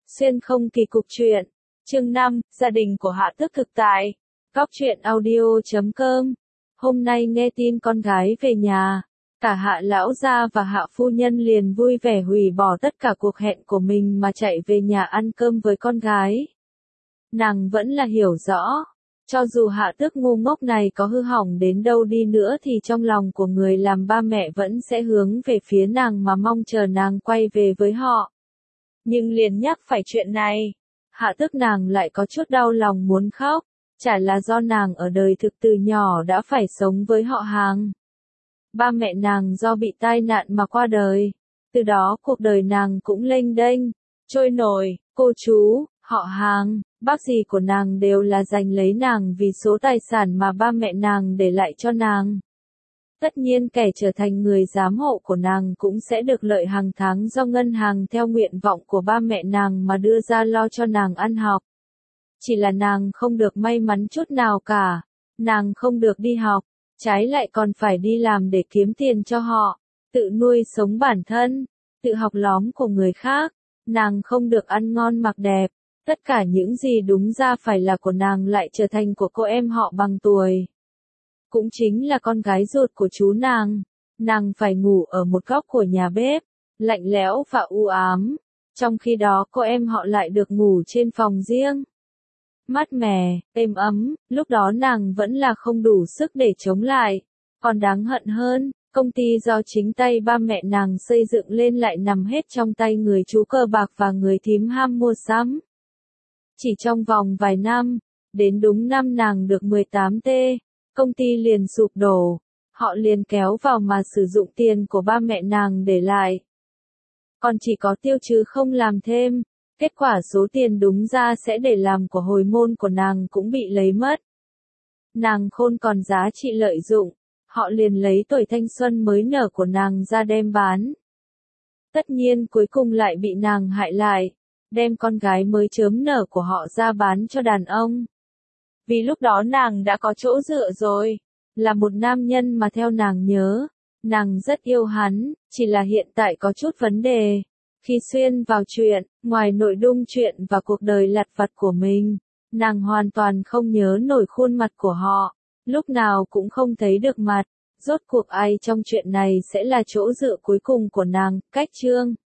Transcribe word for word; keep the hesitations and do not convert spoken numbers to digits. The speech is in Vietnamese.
Xuyên không kỳ cục truyện. Chương năm, gia đình của Hạ Tước thực tại. Góc truyện audio chấm com. Hôm nay nghe tin con gái về nhà, cả Hạ lão gia và Hạ phu nhân liền vui vẻ hủy bỏ tất cả cuộc hẹn của mình mà chạy về nhà ăn cơm với con gái. Nàng vẫn là hiểu rõ, cho dù Hạ Tước ngu ngốc này có hư hỏng đến đâu đi nữa thì trong lòng của người làm ba mẹ vẫn sẽ hướng về phía nàng mà mong chờ nàng quay về với họ. Nhưng liền nhắc phải chuyện này, Hạ Tước nàng lại có chút đau lòng muốn khóc, chả là do nàng ở đời thực từ nhỏ đã phải sống với họ hàng. Ba mẹ nàng do bị tai nạn mà qua đời, từ đó cuộc đời nàng cũng lênh đênh, trôi nổi, cô chú, họ hàng, bác dì của nàng đều là giành lấy nàng vì số tài sản mà ba mẹ nàng để lại cho nàng. Tất nhiên kẻ trở thành người giám hộ của nàng cũng sẽ được lợi hàng tháng do ngân hàng theo nguyện vọng của ba mẹ nàng mà đưa ra lo cho nàng ăn học. Chỉ là nàng không được may mắn chút nào cả, nàng không được đi học, trái lại còn phải đi làm để kiếm tiền cho họ, tự nuôi sống bản thân, tự học lóm của người khác, nàng không được ăn ngon mặc đẹp, tất cả những gì đúng ra phải là của nàng lại trở thành của cô em họ bằng tuổi. Cũng chính là con gái ruột của chú nàng, nàng phải ngủ ở một góc của nhà bếp, lạnh lẽo và u ám, trong khi đó cô em họ lại được ngủ trên phòng riêng. Mát mẻ, êm ấm, lúc đó nàng vẫn là không đủ sức để chống lại. Còn đáng hận hơn, công ty do chính tay ba mẹ nàng xây dựng lên lại nằm hết trong tay người chú cờ bạc và người thím ham mua sắm. Chỉ trong vòng vài năm, đến đúng năm nàng được mười tám tê, công ty liền sụp đổ, họ liền kéo vào mà sử dụng tiền của ba mẹ nàng để lại. Còn chỉ có tiêu chứ không làm thêm, kết quả số tiền đúng ra sẽ để làm của hồi môn của nàng cũng bị lấy mất. Nàng khôn còn giá trị lợi dụng, họ liền lấy tuổi thanh xuân mới nở của nàng ra đem bán. Tất nhiên cuối cùng lại bị nàng hại lại, đem con gái mới chớm nở của họ ra bán cho đàn ông. Vì lúc đó nàng đã có chỗ dựa rồi, là một nam nhân mà theo nàng nhớ, nàng rất yêu hắn, chỉ là hiện tại có chút vấn đề. Khi xuyên vào chuyện, ngoài nội dung chuyện và cuộc đời lặt vặt của mình, nàng hoàn toàn không nhớ nổi khuôn mặt của họ, lúc nào cũng không thấy được mặt, rốt cuộc ai trong chuyện này sẽ là chỗ dựa cuối cùng của nàng, cách chương.